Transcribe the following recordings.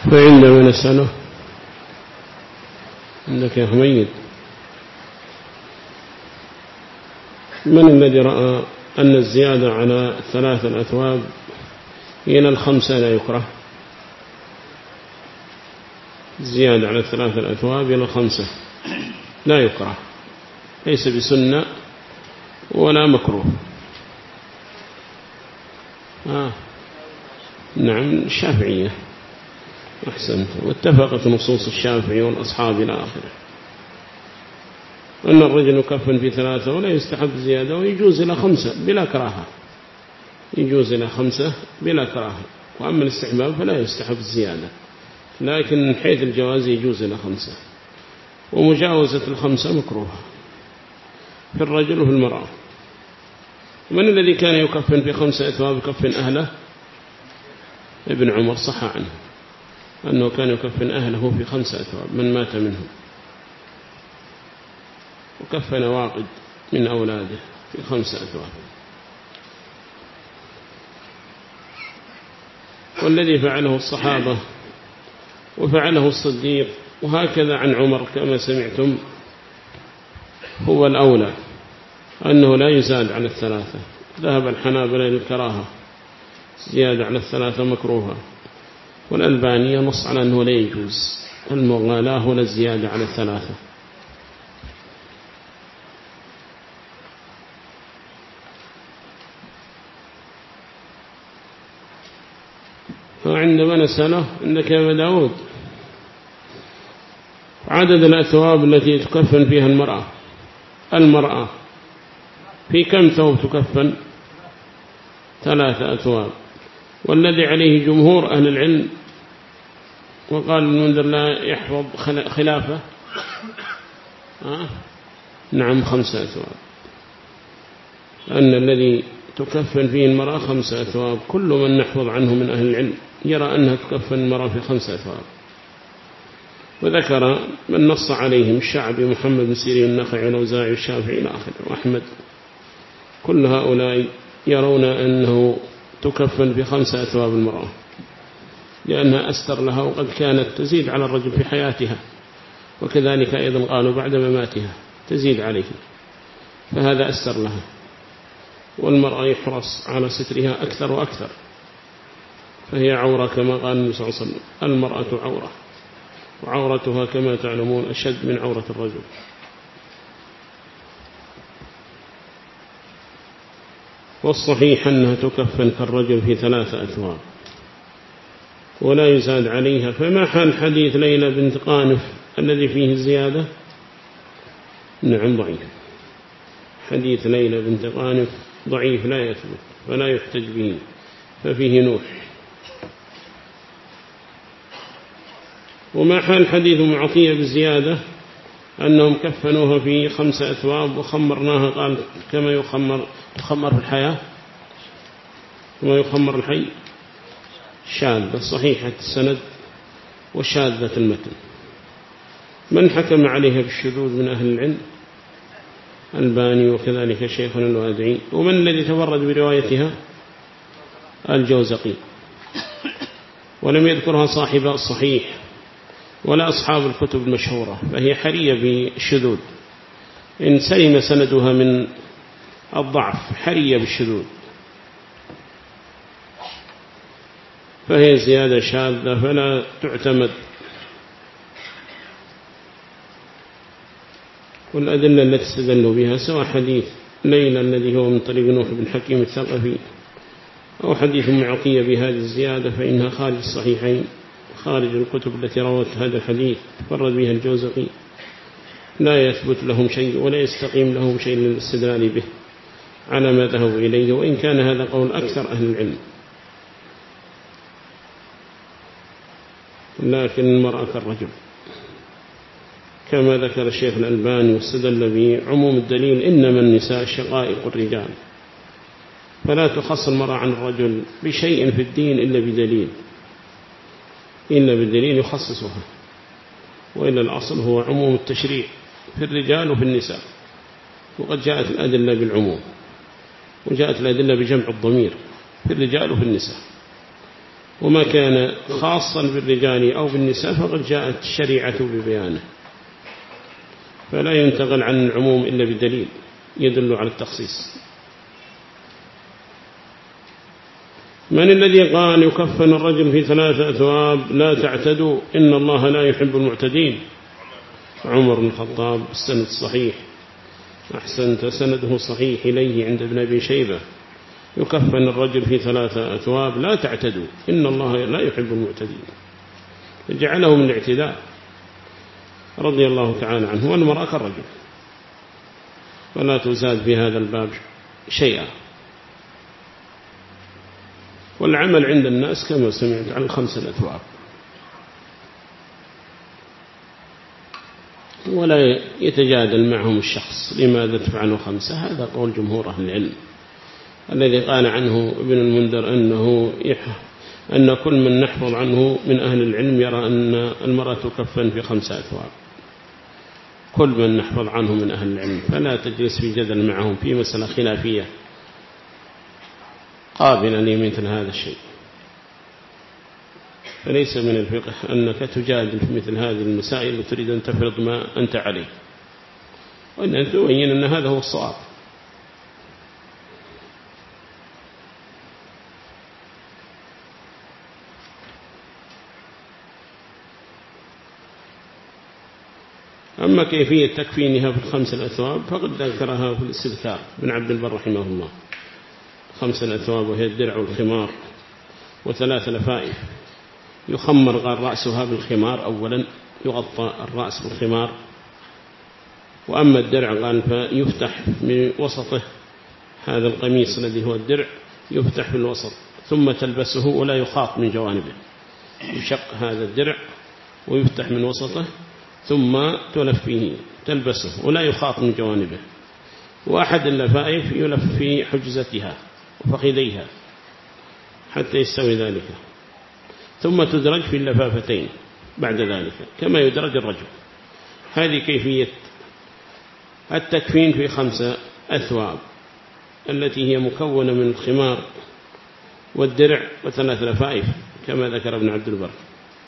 فعندما نسأله عندك يا حميد من الذي رأى أن الزيادة على 3 أثواب إلى 5 لا يكره؟ الزيادة على 3 أثواب إلى 5 لا يكره، ليس بسنة ولا مكروه. نعم الشافعية أحسنت، واتفقت نصوص الشافعي والأصحاب إلى آخره أن الرجل يكفن في 3 ولا يستحب زيادة، ويجوز إلى 5 بلا كراهة، يجوز إلى 5 بلا كراهة. وأما الاستحباب فلا يستحب الزيادة، لكن من حيث الجواز يجوز إلى 5، ومجاوزة 5 مكروهة في الرجل وفي المرأة. من الذي كان يكفن في 5 أثواب يكفن أهله؟ ابن عمر صح عنه أنه كان يكفن أهله في 5 أثواب من مات منهم، وكفن واقد من أولاده في 5 أثواب. والذي فعله الصحابة وفعله الصديق وهكذا عن عمر كما سمعتم هو الأولى، أنه لا يزاد على 3. ذهب الحنابلة للكراهة، زيادة على 3 مكروهة، والألبانية نص على أنه لا يجوز المغالاة ولا الزيادة على 3. فعندما نسأله عندك يا أبا داود عدد الأثواب التي تكفن فيها المرأة في كم ثوب تكفن؟ 3 أثواب، والذي عليه جمهور أهل العلم وقال المنذر لا يحفظ خلافه نعم 5 أثواب، أن الذي تكفن فيه المرأة 5 أثواب. كل من نحفظ عنه من أهل العلم يرى أنها تكفن المرأة في 5 أثواب، وذكر من نص عليهم الشعبي محمد بن سيرين النخعي والأوزاعي والشافعي إلى آخره وأحمد. كل هؤلاء يرون أنه تكفن في 5 أثواب المرأة، لأنها أستر لها، وقد كانت تزيد على الرجل في حياتها، وكذلك أيضا قالوا بعد مماتها تزيد عليه، فهذا أستر لها. والمرأة يحرص على سترها أكثر وأكثر، فهي عورة كما قال النبي صلى الله عليه وسلم: المرأة عورة، وعورتها كما تعلمون أشد من عورة الرجل. والصحيح أنها تكفن كالرجل في 3 أثواب ولا يزاد عليها. فما حال حديث ليلى بنت قانف الذي فيه الزيادة؟ نعم ضعيف، حديث ليلى بنت قانف ضعيف لا يثبت ولا يحتج به، ففيه نوح. وما حال حديث معطية بالزيادة أنهم كفنوها في 5 أثواب وخمرناها، قال كما يخمر في الحياة، كما يخمر الحي، شاذة صحيحة السند وشاذة المتن. من حكم عليها بالشذوذ من أهل العلم؟ الباني وكذلك شيخنا الوادعي. ومن الذي تفرد بروايتها؟ الجوزقي، ولم يذكرها صاحب الصحيح ولا أصحاب الكتب المشهورة، فهي حرية بالشذوذ إن سلم سندها من الضعف، حرية بالشذوذ، فهي زيادة شاذة فلا تعتمد. والأدلة التي استدلوا بها سواء حديث ليلى الذي هو من طريق نوح بن حكيم الثقفي أو حديث معطية بهذه الزيادة، فإنها خارج الصحيحين، خارج الكتب التي روت هذا الحديث فرد بها الجوزقي، لا يثبت لهم شيء ولا يستقيم لهم شيء للاستدلال به على ما ذهبوا إليه، وإن كان هذا قول أكثر أهل العلم. لكن المرأة كالرجل كما ذكر الشيخ الألباني واستدل بعموم الدليل: إنما النساء شقائق الرجال، فلا تخص المرأة عن الرجل بشيء في الدين إلا بالدليل يخصصها، وإلا الأصل هو عموم التشريع في الرجال وفي النساء. وقد جاءت الأدلة بالعموم، وجاءت الأدلة بجمع الضمير في الرجال وفي النساء، وما كان خاصا بالرجال أو بالنساء فقد جاءت الشريعة ببيانه، فلا ينتقل عن العموم إلا بدليل يدل على التخصيص. من الذي قال يكفن الرجل في 3 أثواب لا تعتدوا إن الله لا يحب المعتدين؟ عمر بن الخطاب. السند صحيح، أحسنت، سنده صحيح إليه عند ابن أبي شيبة. يكفن الرجل في 3 أثواب لا تعتدوا إن الله لا يحب المعتدين، جعله من الاعتداء رضي الله تعالى عنه. والمرأة كالرجل، ولا تزاد في هذا الباب شيئا. والعمل عند الناس كما سمعت على 5 أثواب، ولا يتجادل معهم الشخص لماذا تفعلوا 5. هذا قول جمهور أهل العلم. الذي قال عنه ابن المنذر أن كل من نحفظ عنه من أهل العلم يرى أن المرأة تكفن في 5 أثواب، كل من نحفظ عنه من أهل العلم، فلا تجلس في جدل معهم في مسألة خلافية قابلة لمثل هذا الشيء. فليس من الفقه أنك تجادل في مثل هذه المسائل وتريد أن تفرض ما أنت عليه، وأن تبين أن هذا هو الصواب. أما كيفية تكفينها في 5 أثواب فقد ذكرها في الاستذكار بن عبد البر رحمه الله. 5 أثواب وهي الدرع والخمار و3 لفائف. يخمر قال رأسها بالخمار أولا، يغطى الرأس بالخمار. وأما الدرع قال فيفتح من وسطه، هذا القميص الذي هو الدرع يفتح في الوسط ثم تلبسه ولا يخاط من جوانبه. يشق هذا الدرع ويفتح من وسطه ثم تلف فيه تلبسه ولا يخاط من جوانبه. وأحد اللفائف يلف في حجزتها وفخذيها حتى يستوي ذلك، ثم تدرج في اللفافتين بعد ذلك كما يدرج الرجل. هذه كيفية التكفين في 5 أثواب التي هي مكونة من الخمار والدرع و3 لفائف كما ذكر ابن عبد البر.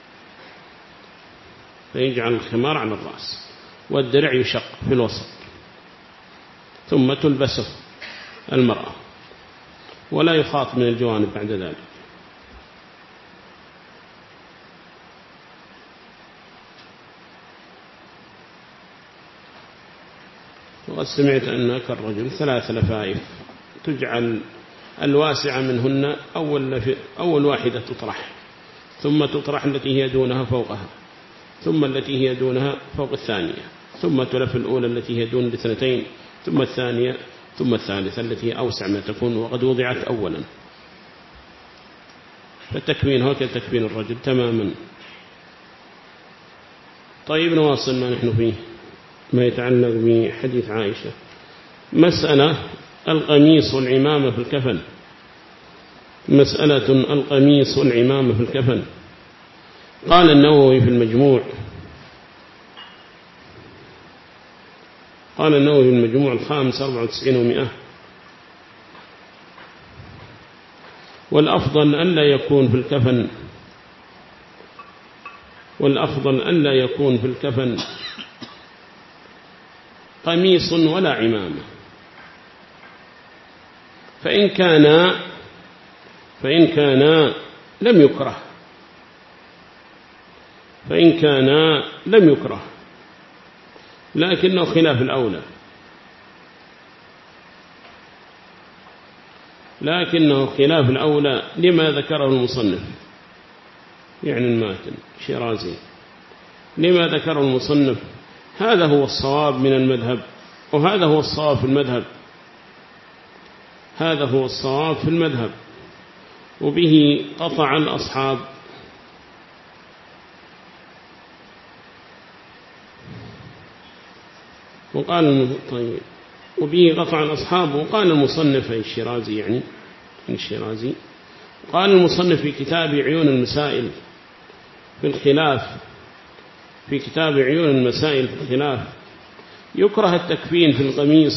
فيجعل الخمار على الرأس والدرع يشق في الوسط ثم تلبسه المرأة ولا يخاط من الجوانب بعد ذلك. وقد سمعت أن كالرجل 3 لفائف تجعل الواسعة منهن أول واحدة تطرح، ثم تطرح التي هي دونها فوقها، ثم التي هي دونها فوق الثانية، ثم تلف الأولى التي هي دون الاثنتين، ثم الثانية، ثم الثالثة التي هي أوسع ما تكون وقد وضعت أولا. فالتكوين هو كتكوين الرجل تماما. طيب نواصل ما نحن فيه، ما يتعلق بحديث عائشة. مسألة القميص والعمامة في الكفن. مسألة القميص والعمامة في الكفن. قال النووي في المجموع، قال النووي في المجموع 94 و100: والأفضل ألا يكون في الكفن، والأفضل ألا يكون في الكفن قميص ولا عمامة، فإن كان لم يكره، فإن كان لم يكره، لكنه خلاف الأولى، لكنه خلاف الأولى لما ذكره المصنف، يعني الماتن شيرازي، لما ذكره المصنف. هذا هو الصواب من المذهب، وهذا هو الصواب في المذهب، هذا هو الصواب في المذهب، وبه قطع الأصحاب. وقال طيب وبه قطع الأصحاب. وقال المصنف الشيرازي، يعني الشيرازي قال المصنف في كتاب عيون المسائل في الخلاف، في كتاب عيون المسائل في الخلاف: يكره التكفين في القميص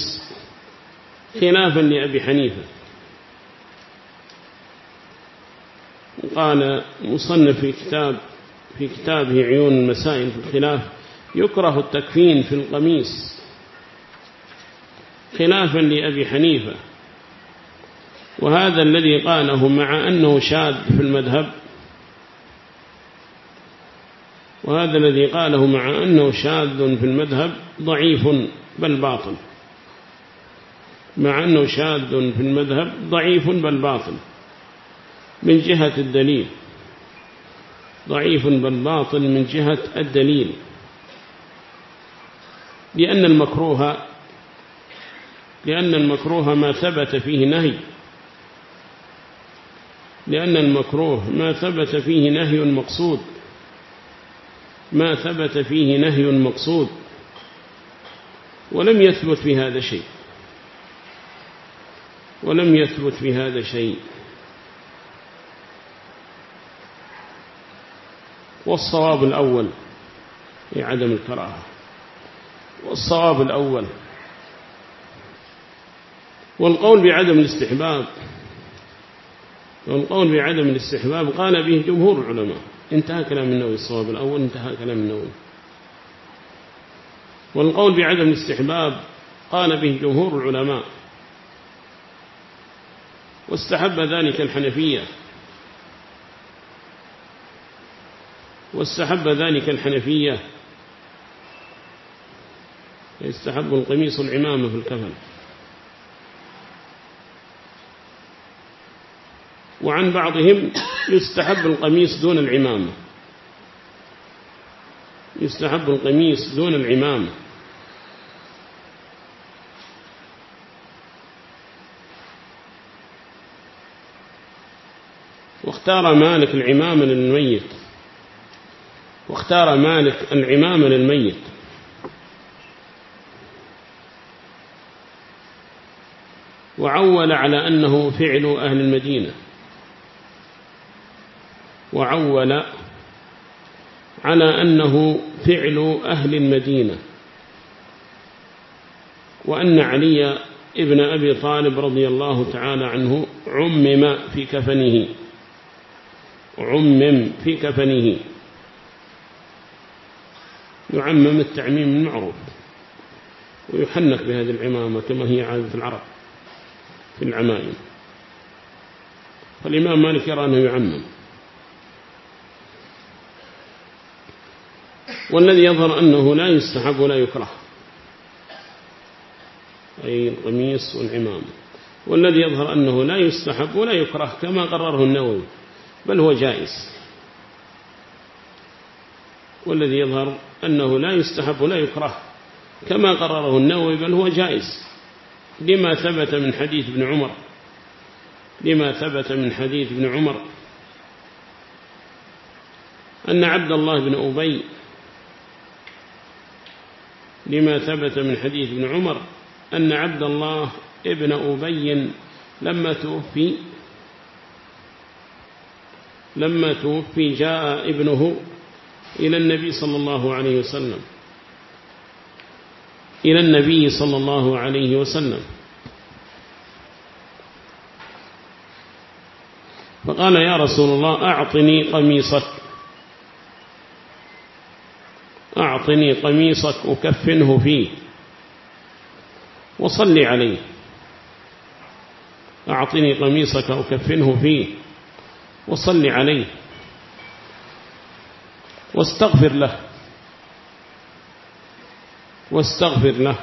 خلافا لأبي حنيفة. قال مصنف في كتابه عيون المسائل في الخلاف: يكره التكفين في القميص خلافا لأبي حنيفة، وهذا الذي قاله مع أنه شاذ في المذهب، وهذا الذي قاله مع أنه شاذ في المذهب ضعيف بل باطل، مع أنه شاذ في المذهب ضعيف بل باطل من جهة الدليل، ضعيف بل باطل من جهة الدليل، لأن المكروه ما ثبت فيه نهي، لأن المكروه ما ثبت فيه نهي مقصود، ما ثبت فيه نهي مقصود، ولم يثبت في هذا شيء، ولم يثبت في هذا شيء. والصواب الأول في عدم الكراهة، والصواب الأول. والقول بعدم الاستحباب، والقول بعدم الاستحباب قال به جمهور العلماء. انتهى كلام النووي. الصواب الأول انتهى كلام النووي. والقول بعدم الاستحباب قال به جمهور العلماء، واستحب ذلك الحنفية، واستحب ذلك الحنفية، يستحب القميص العمامة في الكفن. وعن بعضهم يستحب القميص دون العمامة، يستحب القميص دون العمامة. واختار مالك العمامة للميت، واختار مالك العمامة للميت. وعول على أنه فعل أهل المدينة، وعول على أنه فعل أهل المدينة، وأن علي ابن أبي طالب رضي الله تعالى عنه عمم في كفنه، عمم في كفنه، يعمم التعميم المعروف، ويحنك بهذه العمامة كما هي عادة العرب في العمائم. فالإمام مالك يرى أنه يعمم. والذي يظهر أنه لا يستحب ولا يكره، أي القميص والعمامة. والذي يظهر أنه لا يستحب ولا يكره كما قرره النووي، بل هو جائز. والذي يظهر أنه لا يستحب ولا يكره كما قرره النووي، بل هو جائز، لما ثبت من حديث ابن عمر، لما ثبت من حديث ابن عمر أن عبد الله بن أبي، لما ثبت من حديث ابن عمر أن عبد الله ابن أبي لما توفي جاء ابنه إلى النبي صلى الله عليه وسلم، إلى النبي صلى الله عليه وسلم، فقال: يا رسول الله أعطني قميصك، أعطني قميصك أكفنه فيه وصلي عليه، أعطني قميصك أكفنه فيه وصلي عليه واستغفر له، واستغفر له.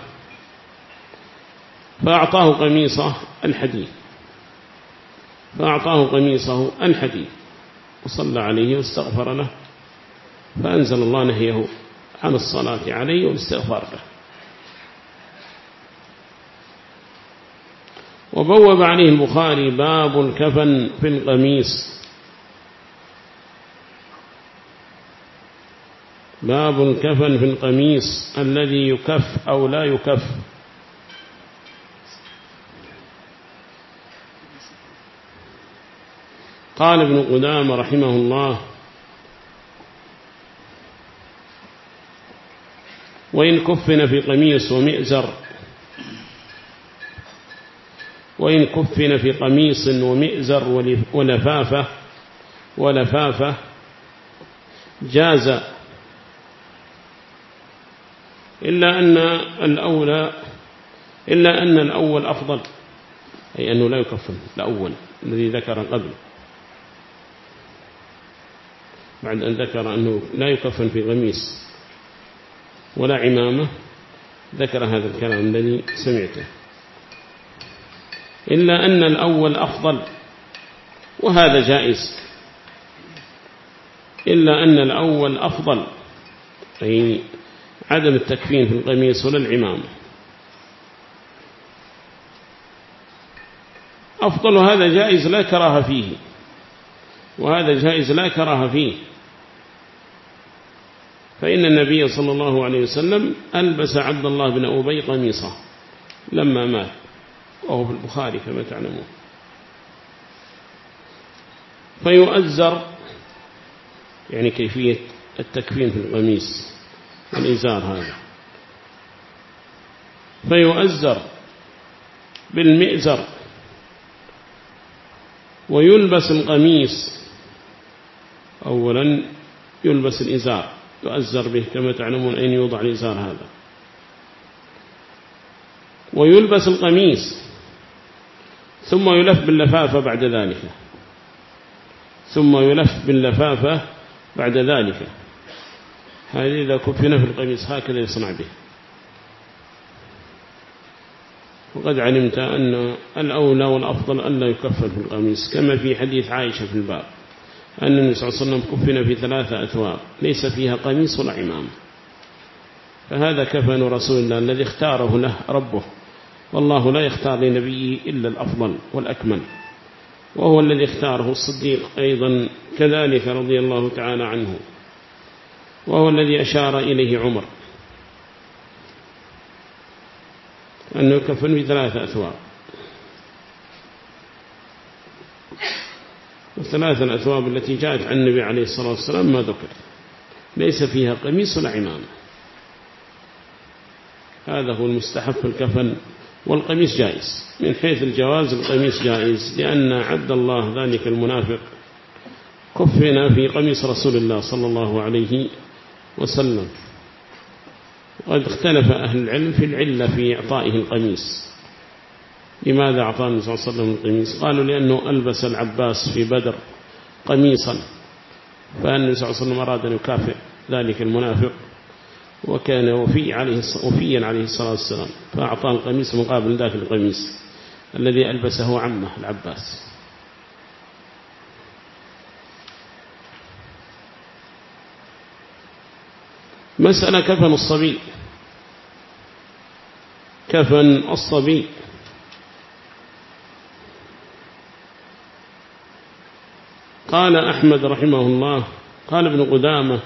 فأعطاه قميصه الحديد، فأعطاه قميصه الحديد وصلى عليه واستغفر له، فأنزل الله نهيه عن الصلاة عليه والاستغفار له. وبوب عليه البخاري: باب الكفن في القميص، باب الكفن في القميص الذي يكف أو لا يكف. قال ابن قدامة رحمه الله: وإن كفن في قميص ومئزر، وإن كفن في قميص ومئزر ولفافة ولفافة جاز، إلا أن الأول أفضل، أي أنه لا يكفن الأول الذي ذكر قبل، بعد أن ذكر أنه لا يكفن في قميص ولا عمامة ذكر هذا الكلام الذي سمعته، إلا أن الأول أفضل، وهذا جائز، إلا أن الأول أفضل، أي عدم التكفين في القميص ولا العمامة أفضل، وهذا جائز لا كراهة فيه، وهذا جائز لا كراهة فيه، فإن النبي صلى الله عليه وسلم ألبس عبد الله بن أبي قميصه لما مات، وهو في البخاري كما تعلمون. فيؤزر، يعني كيفية التكفين في القميص والإزار هذا، فيؤزر بالمئزر، ويلبس القميص، أولا يلبس الإزار يؤزر به كما تعلمون أين يوضع الإزار هذا، ويلبس القميص، ثم يلف باللفافة بعد ذلك، ثم يلف باللفافة بعد ذلك. هذه إذا كفن في القميص هكذا يصنع به. وقد علمت أن الأولى والأفضل أن لا يكفن في القميص، كما في حديث عائشة في الباب أن النبي صلى الله عليه وسلم كفن في 3 أثواب ليس فيها قميص ولا عمام، فهذا كفن رسول الله الذي اختاره له ربه، والله لا يختار لنبيه إلا الأفضل والأكمل، وهو الذي اختاره الصديق أيضا كذلك رضي الله تعالى عنه، وهو الذي أشار إليه عمر أنه يكفن في 3 أثواب، و3 الأثواب التي جاءت عن النبي عليه الصلاة والسلام ما ذكر ليس فيها قميص ولا عمامة، هذا هو المستحب في الكفن. والقميص جائز من حيث الجواز، القميص جائز، لأن عبد الله ذلك المنافق كفن في قميص رسول الله صلى الله عليه وسلم. وقد اختلف أهل العلم في العلة في إعطائه القميص، لماذا أعطاه النبي صلى الله عليه وسلم القميص؟ قالوا لأنه ألبس العباس في بدر قميصا، فالنبي صلى الله عليه وسلم أراد أن يكافئ ذلك المنافق، وكان وفيا عليه الصلاة والسلام، فأعطاه القميص مقابل ذاك القميص الذي ألبسه عمه العباس. مسألة كفن الصبي. كفن الصبي قال أحمد رحمه الله، قال ابن قدامة،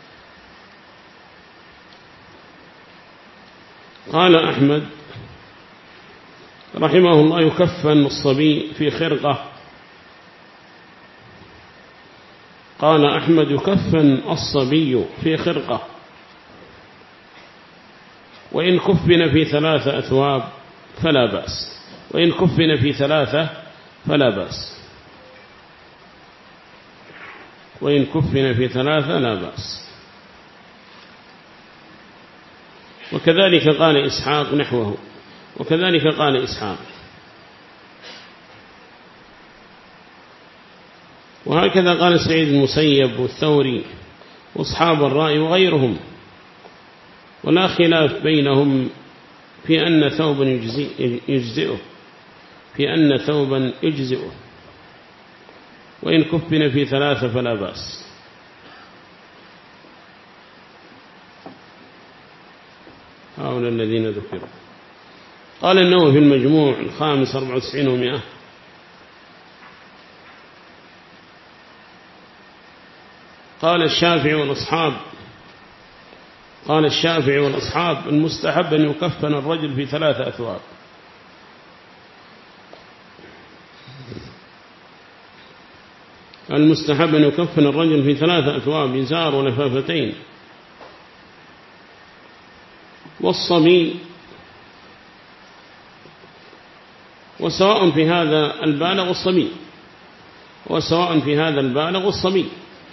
قال أحمد رحمه الله يكفن الصبي في خرقة. قال أحمد يكفن الصبي في خرقة، وإن كفن في 3 أثواب فلا بأس، وإن كفن في 3 فلا بأس، وإن كفن في 3 لا بأس. وكذلك قال إسحاق نحوه، وكذلك قال إسحاق. وهكذا قال سعيد المسيب والثوري وأصحاب الرأي وغيرهم، ولا خلاف بينهم في أن ثوبا يجزئه، في أن ثوبا يجزئه، وإن كفن في 3 فلا بأس. هؤلاء الذين ذكروا. قال النووي في المجموع 94 و100: قال الشافعي والأصحاب المستحب أن يكفن الرجل في 3 أثواب. المستحب أن يكفن الرجل في 3 أثواب، إزار ولفافتين. والصبي، وسواء في هذا البالغ والصبي، وسواء في هذا البالغ والصبي،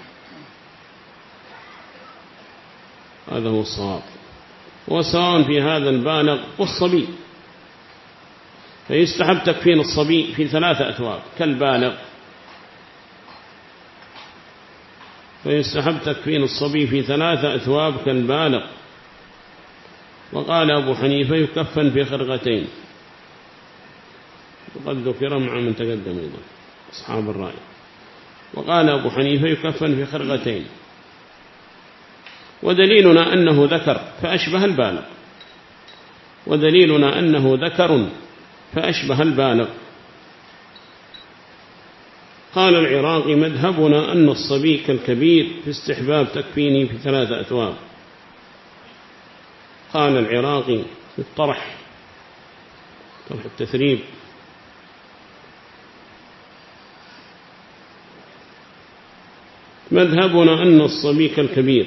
هذا هو الصواب، وسواء في هذا البالغ والصبي. فيستحب تكفين الصبي في 3 أثواب كالبالغ، فيستحب تكفين الصبي في 3 أثواب كالبالغ. وقال أبو حنيفة يكفن في خرقتين، وقد ذكر مع من تقدم أيضا أصحاب الرأي. وقال أبو حنيفة يكفن في خرقتين، ودليلنا أنه ذكر فأشبه البالغ، ودليلنا أنه ذكر فأشبه البالغ. قال العراقي مذهبنا أن الصبي كالكبير في استحباب تكفينه في 3 أثواب. قال العراقي في الطرح، طرح التثريب: مذهبنا أن الصبي كالكبير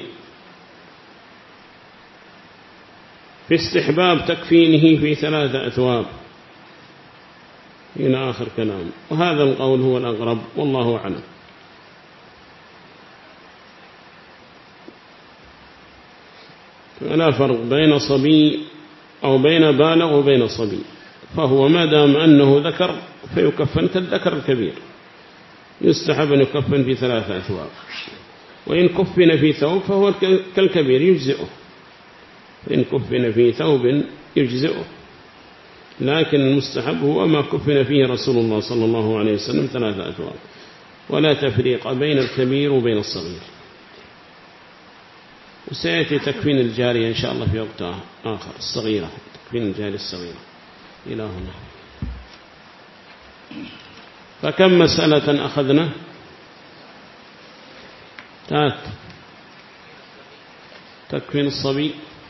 في استحباب تكفينه في 3 أثواب إلى آخر كلام، وهذا القول هو الأقرب والله أعلم. فلا فرق بين صبي أو بين بالغ وبين صبي، فهو ما دام أنه ذكر فيكفن كالذكر الكبير، يستحب أن يكفن في 3 أثواب، وإن كفن في ثوب فهو كالكبير يجزئه، إن كفن في ثوب يجزئه، لكن المستحب هو ما كفن فيه رسول الله صلى الله عليه وسلم 3 أثواب، ولا تفريق بين الكبير وبين الصغير. وسيأتي تكفين الجارية إن شاء الله في وقت آخر، الصغيرة، تكفين الجارية الصغيرة إلى هنا. فكم مسألة أخذنا؟ تكفين الصبي،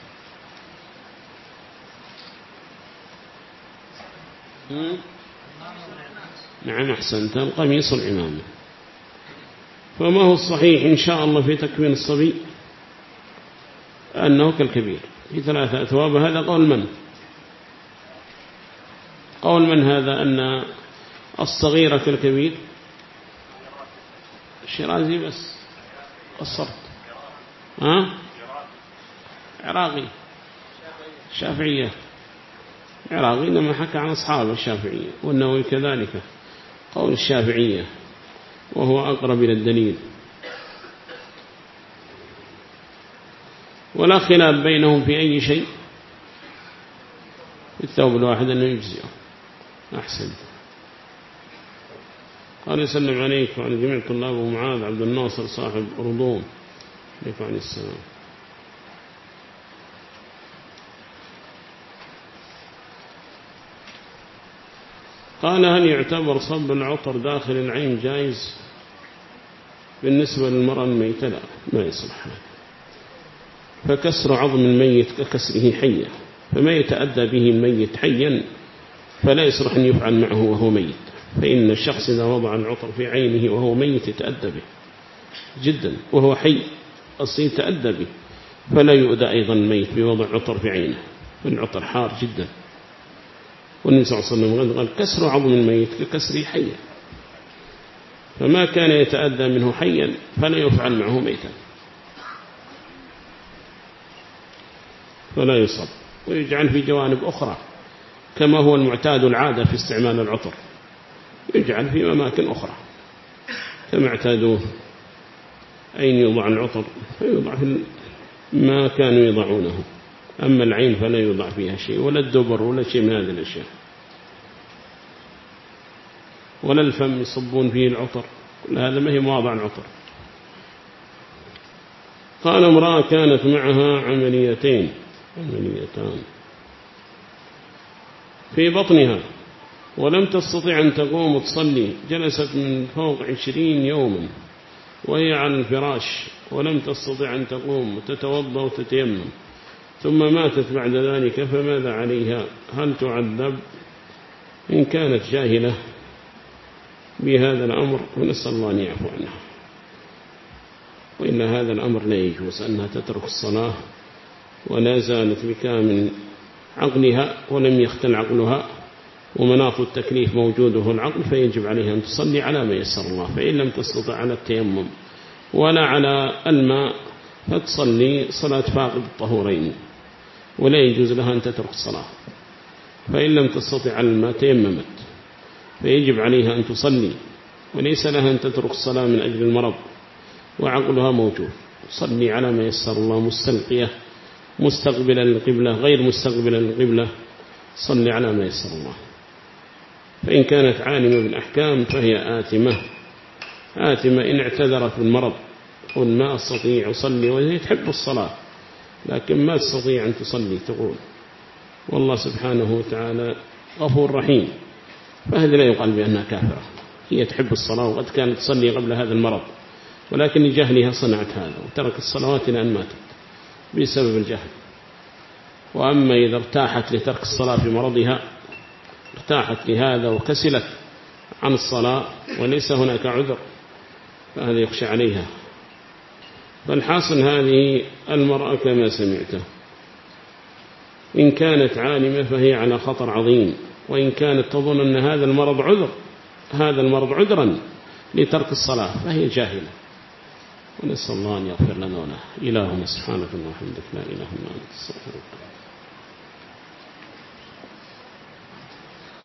نعم أحسنت، القميص العمامة. فما هو الصحيح إن شاء الله في تكفين الصبي؟ أنه كالكبير في 3 أثواب. هذا قول من؟ قول من هذا أن الصغير كالكبير؟ الشيرازي بس قصرت. عراقي شافعية، عراقي لما حكى عن أصحاب الشافعية، والنووي كذلك قول الشافعية، وهو أقرب إلى الدليل، ولا خلاف بينهم في أي شيء، الثوب الواحد أنه يجزئه. أحسن. قال يسلم عليك وعلى جميع طلاب ومعاذ عبد الناصر صاحب أردون، عليك وعلى السلام. قال هل يعتبر صب العطر داخل العين جائز بالنسبة للمرأة الميتة؟ لا، ما يصلح، فكسر عظم الميت ككسره حيا، فما يتأدى به الميت حيا فلا يصلح أن يفعل معه وهو ميت، فإن الشخص إذا وضع العطر في عينه وهو ميت يتأدى به جدا، وهو حي أصلا يتأدى به، فلا يؤذى أيضا الميت بوضع عطر في عينه، والعطر حار جدا. والنبي صلى الله عليه وسلم قال كسر عظم الميت ككسره حيا، فما كان يتأدى منه حيا فلا يفعل معه ميتا، فلا يصب. ويجعل في جوانب أخرى كما هو المعتاد العادة في استعمال العطر، يجعل في أماكن أخرى كما اعتادوه. أين يوضع العطر؟ فيوضع في ما كانوا يضعونه، أما العين فلا يوضع فيها شيء، ولا الدبر ولا شيء من هذه الأشياء، ولا الفم يصبون فيه العطر، كل هذا ما هي مواضع العطر. قال امرأة كانت معها عمليتان في بطنها ولم تستطيع أن تقوم وتصلي، جلست من فوق 20 يوما وهي على الفراش ولم تستطيع أن تقوم وتتوضأ وتتيمم، ثم ماتت بعد ذلك، فماذا عليها؟ هل تعذب؟ إن كانت جاهلة بهذا الأمر ونسأل الله أن يعفو عنها، وإن هذا الأمر لا يجوز أنها تترك الصلاة ولا زالت بكامل عقلها ولم يختل عقلها، ومناط التكليف موجوده العقل، فيجب عليها أن تصلي على ما يسر الله. فإن لم تستطع على التيمم ولا على الماء فتصلي صلاة فاقد الطهورين، ولا يجوز لها أن تترك الصلاة. فإن لم تستطع على الماء تيممت فيجب عليها أن تصلي، وليس لها أن تترك الصلاة من أجل المرض وعقلها موجود. صلي على ما يسر الله، مستلقية مستقبلا للقبلة غير مستقبلا للقبلة، صلي على ما يسر الله. فإن كانت عالمة بالأحكام فهي آثمة إن اعتذرت بالمرض، قل ما أستطيع أصلي، وهي تحب الصلاة لكن ما تستطيع أن تصلي، تقول والله سبحانه وتعالى غفور رحيم، فهذا لا يقال بأنها كافرة. هي تحب الصلاة وقد كانت تصلي قبل هذا المرض، ولكن لجهلها صنعت هذا وترك الصلوات إلى أن ماتت بسبب الجهل. وأما إذا ارتاحت لترك الصلاة في مرضها، ارتاحت لهذا وكسلت عن الصلاة وليس هناك عذر، فهذا يخشى عليها. فالحاصل هذه المرأة كما سمعته إن كانت عالمة فهي على خطر عظيم، وإن كانت تظن أن هذا المرض عذرا لترك الصلاة فهي جاهلة. ونسأل الله أن يغفر لنا وله. إلهنا سبحانك اللهم وبحمدك لا إله إلا أنت، استغفرك.